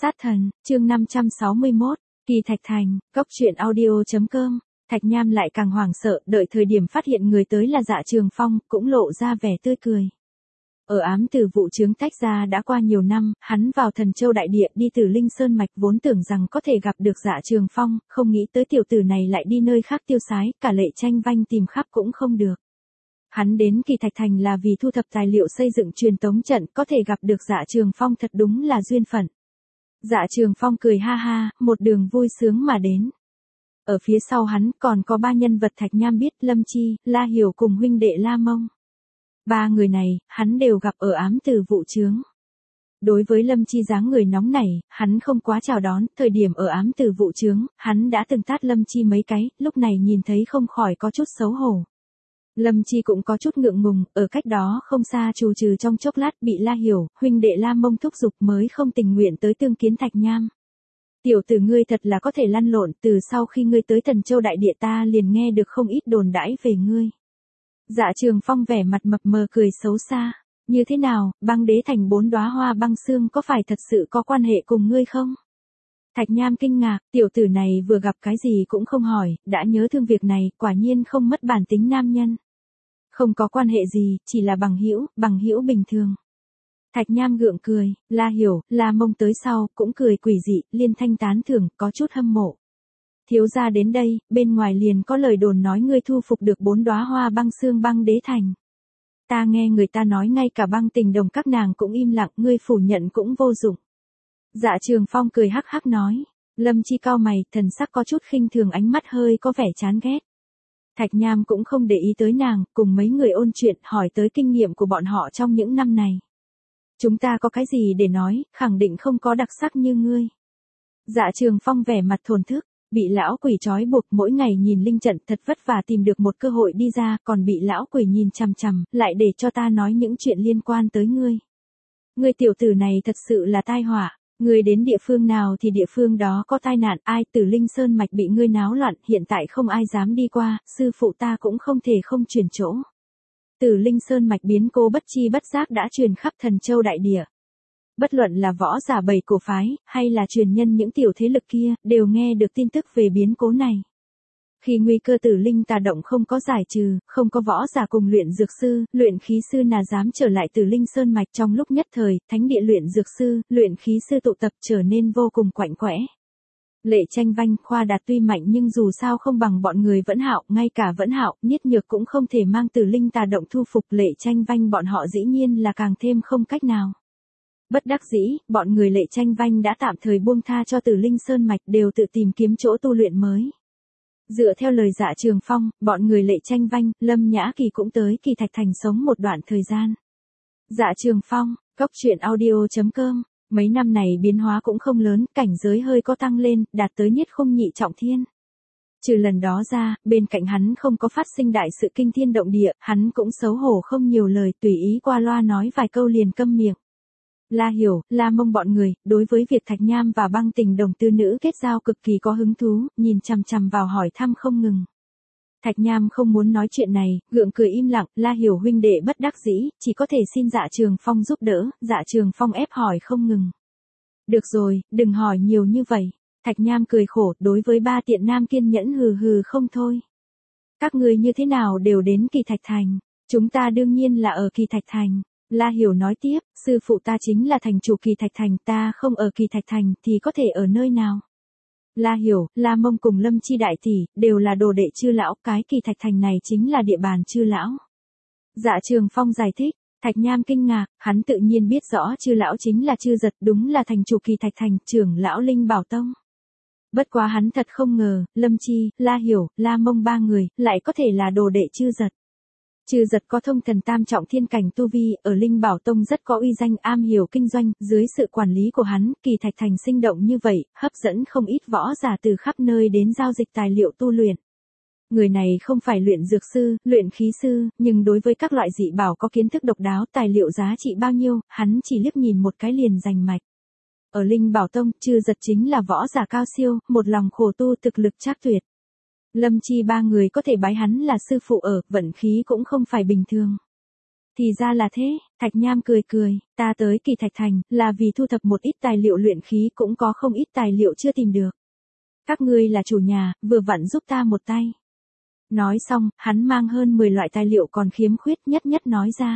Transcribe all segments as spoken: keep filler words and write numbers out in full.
Sát thần, chương năm trăm sáu mươi mốt, Kỳ Thạch Thành, cốc truyện audio.com. Thạch Nham lại càng hoảng sợ, đợi thời điểm phát hiện người tới là Dạ Trường Phong, cũng lộ ra vẻ tươi cười. Ở ám tử vụ chướng tách ra đã qua nhiều năm, hắn vào Thần Châu Đại Địa đi từ Linh Sơn Mạch vốn tưởng rằng có thể gặp được Dạ Trường Phong, không nghĩ tới tiểu tử này lại đi nơi khác tiêu sái, cả Lệ Tranh Vanh tìm khắp cũng không được. Hắn đến Kỳ Thạch Thành là vì thu thập tài liệu xây dựng truyền tống trận, có thể gặp được Dạ Trường Phong thật đúng là duyên phận. Dạ Trường Phong cười ha ha, một đường vui sướng mà đến. Ở phía sau hắn còn có ba nhân vật Thạch Nham biết, Lâm Chi, La Hiểu cùng huynh đệ La Mông. Ba người này, hắn đều gặp ở ám tử vụ chướng. Đối với Lâm Chi dáng người nóng nảy, hắn không quá chào đón, thời điểm ở ám tử vụ chướng, hắn đã từng tát Lâm Chi mấy cái, lúc này nhìn thấy không khỏi có chút xấu hổ. Lâm Chi cũng có chút ngượng ngùng, ở cách đó không xa trù trừ trong chốc lát bị La Hiểu, huynh đệ La Mông thúc giục mới không tình nguyện tới tương kiến Thạch Nham. Tiểu tử ngươi thật là có thể lăn lộn, từ sau khi ngươi tới Thần Châu Đại Địa ta liền nghe được không ít đồn đãi về ngươi. Dạ Trường Phong vẻ mặt mập mờ cười xấu xa, như thế nào, băng đế thành bốn đóa hoa băng xương có phải thật sự có quan hệ cùng ngươi không? Thạch Nham kinh ngạc, tiểu tử này vừa gặp cái gì cũng không hỏi, đã nhớ thương việc này, quả nhiên không mất bản tính nam nhân. Không có quan hệ gì, chỉ là bằng hữu, bằng hữu bình thường. Thạch Nham gượng cười, La Hiểu, La Mông tới sau, cũng cười quỷ dị, liên thanh tán thưởng, có chút hâm mộ. Thiếu gia đến đây, bên ngoài liền có lời đồn nói ngươi thu phục được bốn đóa hoa băng xương băng đế thành. Ta nghe người ta nói ngay cả băng tình đồng các nàng cũng im lặng, ngươi phủ nhận cũng vô dụng. Dạ Trường Phong cười hắc hắc nói, Lâm Chi cau mày, thần sắc có chút khinh thường, ánh mắt hơi có vẻ chán ghét. Thạch Nham cũng không để ý tới nàng, cùng mấy người ôn chuyện, hỏi tới kinh nghiệm của bọn họ trong những năm này. Chúng ta có cái gì để nói, khẳng định không có đặc sắc như ngươi. Dạ Trường Phong vẻ mặt thổn thức, bị lão quỷ trói buộc mỗi ngày nhìn linh trận thật vất vả tìm được một cơ hội đi ra, còn bị lão quỷ nhìn chằm chằm, lại để cho ta nói những chuyện liên quan tới ngươi. Ngươi tiểu tử này thật sự là tai họa. Ngươi đến địa phương nào thì địa phương đó có tai nạn, ai từ Linh Sơn Mạch bị ngươi náo loạn, hiện tại không ai dám đi qua, sư phụ ta cũng không thể không chuyển chỗ. Từ Linh Sơn Mạch biến cố bất chi bất giác đã truyền khắp Thần Châu Đại Địa. Bất luận là võ giả bảy cổ phái, hay là truyền nhân những tiểu thế lực kia, đều nghe được tin tức về biến cố này. Khi nguy cơ tử linh tà động không có giải trừ, không có võ giả cùng luyện dược sư, luyện khí sư nào dám trở lại từ Linh Sơn Mạch, trong lúc nhất thời, thánh địa luyện dược sư, luyện khí sư tụ tập trở nên vô cùng quạnh quẽ. Lệ Tranh Vanh, Khoa Đạt tuy mạnh nhưng dù sao không bằng bọn người Vẫn Hạo, ngay cả Vẫn Hạo, Niết Nhược cũng không thể mang từ linh tà động thu phục Lệ Tranh Vanh, bọn họ dĩ nhiên là càng thêm không cách nào. Bất đắc dĩ, bọn người Lệ Tranh Vanh đã tạm thời buông tha cho từ Linh Sơn Mạch, đều tự tìm kiếm chỗ tu luyện mới. Dựa theo lời Dạ Trường Phong, bọn người Lệ Tranh Vanh, Lâm Nhã Kỳ cũng tới Kỳ Thạch Thành sống một đoạn thời gian. Dạ Trường Phong, cốc truyện audio.com, mấy năm này biến hóa cũng không lớn, cảnh giới hơi có tăng lên, đạt tới Niết Khung nhị trọng thiên. Trừ lần đó ra, bên cạnh hắn không có phát sinh đại sự kinh thiên động địa, hắn cũng xấu hổ không nhiều lời, tùy ý qua loa nói vài câu liền câm miệng. La Hiểu, La Mông bọn người, đối với việc Thạch Nham và băng tình đồng tư nữ kết giao cực kỳ có hứng thú, nhìn chằm chằm vào hỏi thăm không ngừng. Thạch Nham không muốn nói chuyện này, gượng cười im lặng, La Hiểu huynh đệ bất đắc dĩ, chỉ có thể xin Dạ Trường Phong giúp đỡ, Dạ Trường Phong ép hỏi không ngừng. Được rồi, đừng hỏi nhiều như vậy. Thạch Nham cười khổ, đối với ba tiện nam kiên nhẫn hừ hừ không thôi. Các người như thế nào đều đến Kỳ Thạch Thành, chúng ta đương nhiên là ở Kỳ Thạch Thành. La Hiểu nói tiếp, sư phụ ta chính là thành chủ Kỳ Thạch Thành, ta không ở Kỳ Thạch Thành thì có thể ở nơi nào? La Hiểu, La Mông cùng Lâm Chi đại tỷ, đều là đồ đệ Chư lão, cái Kỳ Thạch Thành này chính là địa bàn Chư lão. Dạ Trường Phong giải thích, Thạch Nham kinh ngạc, hắn tự nhiên biết rõ Chư lão chính là Chư Giật, đúng là thành chủ Kỳ Thạch Thành, trưởng lão Linh Bảo Tông. Bất quá hắn thật không ngờ, Lâm Chi, La Hiểu, La Mông ba người, lại có thể là đồ đệ Chư Giật. Chư Giật có thông thần tam trọng thiên cảnh tu vi, ở Linh Bảo Tông rất có uy danh, am hiểu kinh doanh, dưới sự quản lý của hắn, Kỳ Thạch Thành sinh động như vậy, hấp dẫn không ít võ giả từ khắp nơi đến giao dịch tài liệu tu luyện. Người này không phải luyện dược sư, luyện khí sư, nhưng đối với các loại dị bảo có kiến thức độc đáo, tài liệu giá trị bao nhiêu, hắn chỉ liếc nhìn một cái liền rành mạch. Ở Linh Bảo Tông, Chư Giật chính là võ giả cao siêu, một lòng khổ tu, thực lực trác tuyệt. Lâm Chi ba người có thể bái hắn là sư phụ ở, vận khí cũng không phải bình thường. Thì ra là thế, Thạch Nham cười cười, ta tới Kỳ Thạch Thành, là vì thu thập một ít tài liệu luyện khí, cũng có không ít tài liệu chưa tìm được. Các ngươi là chủ nhà, vừa vặn giúp ta một tay. Nói xong, hắn mang hơn mười loại tài liệu còn khiếm khuyết nhất nhất nói ra.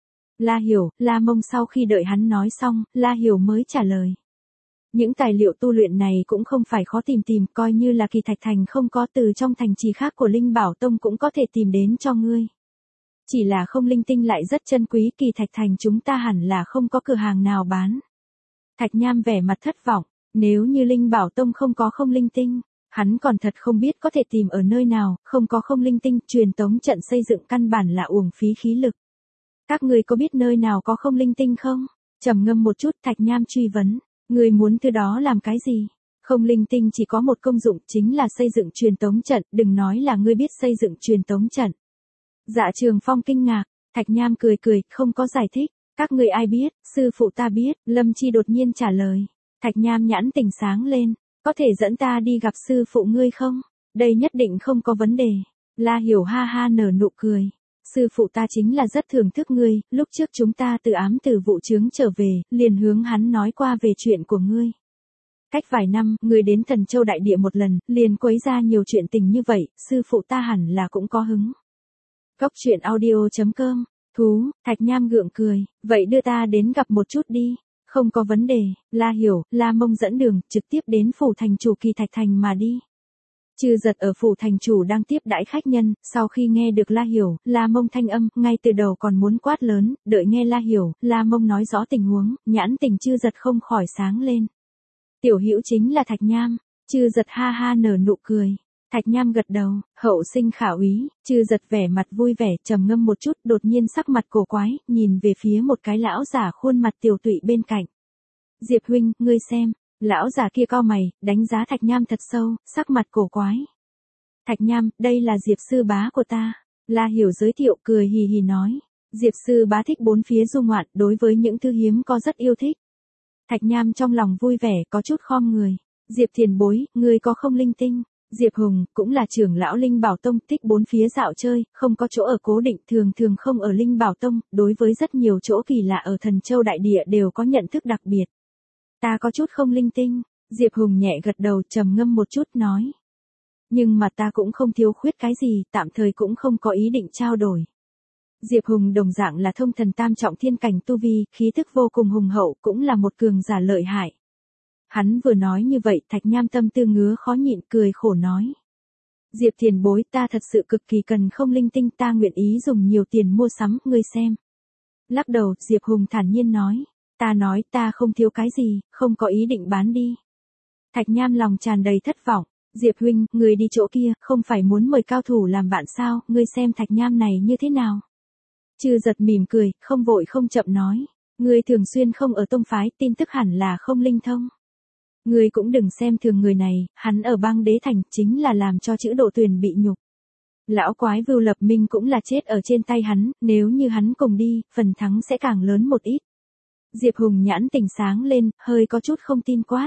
La Hiểu, La Mông sau khi đợi hắn nói xong, La Hiểu mới trả lời. Những tài liệu tu luyện này cũng không phải khó tìm tìm, coi như là Kỳ Thạch Thành không có, từ trong thành trì khác của Linh Bảo Tông cũng có thể tìm đến cho ngươi. Chỉ là không linh tinh lại rất chân quý, Kỳ Thạch Thành chúng ta hẳn là không có cửa hàng nào bán. Thạch Nham vẻ mặt thất vọng, nếu như Linh Bảo Tông không có không linh tinh, hắn còn thật không biết có thể tìm ở nơi nào, không có không linh tinh, truyền tống trận xây dựng căn bản là uổng phí khí lực. Các ngươi có biết nơi nào có không linh tinh không? Trầm ngâm một chút, Thạch Nham truy vấn, ngươi muốn thứ đó làm cái gì? Không linh tinh chỉ có một công dụng, chính là xây dựng truyền tống trận, đừng nói là ngươi biết xây dựng truyền tống trận. Dạ Trường Phong kinh ngạc, Thạch Nham cười cười, không có giải thích, các ngươi ai biết, sư phụ ta biết, Lâm Chi đột nhiên trả lời. Thạch Nham nhãn tỉnh sáng lên, có thể dẫn ta đi gặp sư phụ ngươi không? Đây nhất định không có vấn đề. La Hiểu ha ha nở nụ cười. Sư phụ ta chính là rất thưởng thức ngươi, lúc trước chúng ta từ ám từ vụ chướng trở về, liền hướng hắn nói qua về chuyện của ngươi. Cách vài năm, ngươi đến Thần Châu Đại Địa một lần, liền quấy ra nhiều chuyện tình như vậy, sư phụ ta hẳn là cũng có hứng. Cốc truyện audio chấm com, thú, Thạch Nham gượng cười, vậy đưa ta đến gặp một chút đi. Không có vấn đề, La Hiểu, La Mông dẫn đường, trực tiếp đến phủ thành chủ Kỳ Thạch Thành mà đi. Trừ Giật ở phủ thành chủ đang tiếp đãi khách nhân, sau khi nghe được La Hiểu, La Mông thanh âm, ngay từ đầu còn muốn quát lớn, đợi nghe La Hiểu, La Mông nói rõ tình huống, nhãn tình Trừ Giật không khỏi sáng lên. Tiểu Hữu chính là Thạch Nham. Trừ Giật ha ha nở nụ cười. Thạch Nham gật đầu, hậu sinh khả úy. Trừ Giật vẻ mặt vui vẻ, trầm ngâm một chút, đột nhiên sắc mặt cổ quái, nhìn về phía một cái lão giả khuôn mặt tiều tụy bên cạnh. Diệp huynh, ngươi xem. Lão giả kia cau mày, đánh giá Thạch Nham thật sâu, sắc mặt cổ quái. Thạch Nham, đây là Diệp sư bá của ta. La Hiểu giới thiệu, cười hì hì nói. Diệp sư bá thích bốn phía du ngoạn, đối với những thứ hiếm có rất yêu thích. Thạch Nham trong lòng vui vẻ, có chút khom người. Diệp tiền bối, ngươi có không linh tinh? Diệp Hùng, cũng là trưởng lão Linh Bảo Tông, thích bốn phía dạo chơi, không có chỗ ở cố định, thường thường không ở Linh Bảo Tông, đối với rất nhiều chỗ kỳ lạ ở Thần Châu Đại Địa đều có nhận thức đặc biệt. Ta có chút không linh tinh. Diệp Hùng nhẹ gật đầu, trầm ngâm một chút nói. Nhưng mà ta cũng không thiếu khuyết cái gì, tạm thời cũng không có ý định trao đổi. Diệp Hùng đồng dạng là thông thần tam trọng thiên cảnh tu vi, khí thức vô cùng hùng hậu, cũng là một cường giả lợi hại. Hắn vừa nói như vậy, Thạch Nham tâm tư ngứa khó nhịn, cười khổ nói. Diệp tiền bối, ta thật sự cực kỳ cần không linh tinh, ta nguyện ý dùng nhiều tiền mua sắm, ngươi xem. Lắc đầu, Diệp Hùng thản nhiên nói. Ta nói, ta không thiếu cái gì, không có ý định bán đi. Thạch Nham lòng tràn đầy thất vọng. Diệp huynh, người đi chỗ kia, không phải muốn mời cao thủ làm bạn sao, ngươi xem Thạch Nham này như thế nào? Trừ Giật mỉm cười, không vội không chậm nói. Ngươi thường xuyên không ở tông phái, tin tức hẳn là không linh thông. Ngươi cũng đừng xem thường người này, hắn ở bang đế thành, chính là làm cho chữ Độ Tuyền bị nhục. Lão quái Vưu Lập Minh cũng là chết ở trên tay hắn, nếu như hắn cùng đi, phần thắng sẽ càng lớn một ít. Diệp Hùng nhãn tỉnh sáng lên, hơi có chút không tin quát.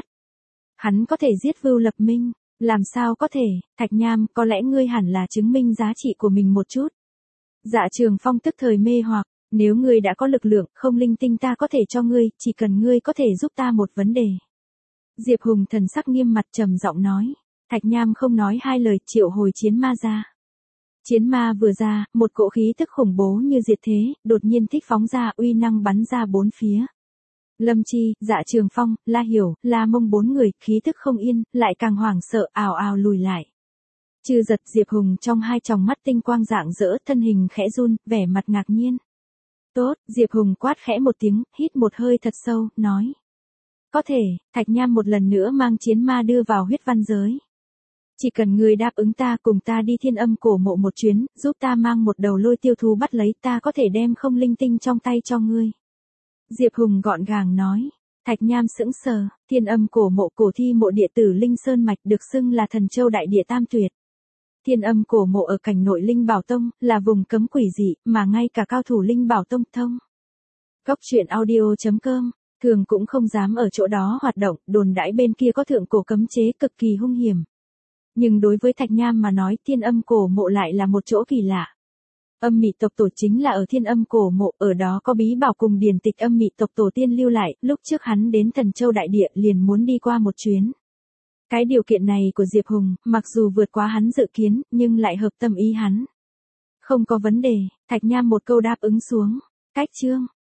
Hắn có thể giết Vưu Lập Minh, làm sao có thể? Thạch Nham, có lẽ ngươi hẳn là chứng minh giá trị của mình một chút. Dạ Trường Phong tức thời mê hoặc, nếu ngươi đã có lực lượng, không linh tinh ta có thể cho ngươi, chỉ cần ngươi có thể giúp ta một vấn đề. Diệp Hùng thần sắc nghiêm mặt trầm giọng nói. Thạch Nham không nói hai lời, triệu hồi chiến ma ra. Chiến ma vừa ra, một cỗ khí tức khủng bố như diệt thế, đột nhiên thích phóng ra, uy năng bắn ra bốn phía. Lâm Chi, Dạ Trường Phong, La Hiểu, La Mông bốn người, khí tức không yên, lại càng hoảng sợ, ào ào lùi lại. Trừ Giật, Diệp Hùng trong hai tròng mắt tinh quang rạng rỡ, thân hình khẽ run, vẻ mặt ngạc nhiên. Tốt, Diệp Hùng quát khẽ một tiếng, hít một hơi thật sâu, nói. Có thể, Thạch Nham một lần nữa mang chiến ma đưa vào huyết văn giới. Chỉ cần ngươi đáp ứng ta, cùng ta đi Thiên Âm cổ mộ một chuyến, giúp ta mang một đầu lôi tiêu thú bắt lấy, ta có thể đem không linh tinh trong tay cho ngươi. Diệp Hùng gọn gàng nói. Thạch Nham sững sờ. Thiên Âm cổ mộ, cổ thi mộ địa tử Linh Sơn Mạch, được xưng là Thần Châu Đại Địa tam tuyệt. Thiên Âm cổ mộ ở cảnh nội Linh Bảo Tông, là vùng cấm quỷ dị, mà ngay cả cao thủ Linh Bảo Tông thông. Cốc truyện audio chấm com, thường cũng không dám ở chỗ đó hoạt động, đồn đãi bên kia có thượng cổ cấm chế cực kỳ hung hiểm. Nhưng đối với Thạch Nham mà nói, Thiên Âm cổ mộ lại là một chỗ kỳ lạ. Âm mị tộc tổ chính là ở Thiên Âm cổ mộ, ở đó có bí bảo cùng điển tịch âm mị tộc tổ tiên lưu lại, lúc trước hắn đến Thần Châu đại địa liền muốn đi qua một chuyến. Cái điều kiện này của Diệp Hùng, mặc dù vượt quá hắn dự kiến, nhưng lại hợp tâm ý hắn. Không có vấn đề, Thạch Nham một câu đáp ứng xuống. Cách chương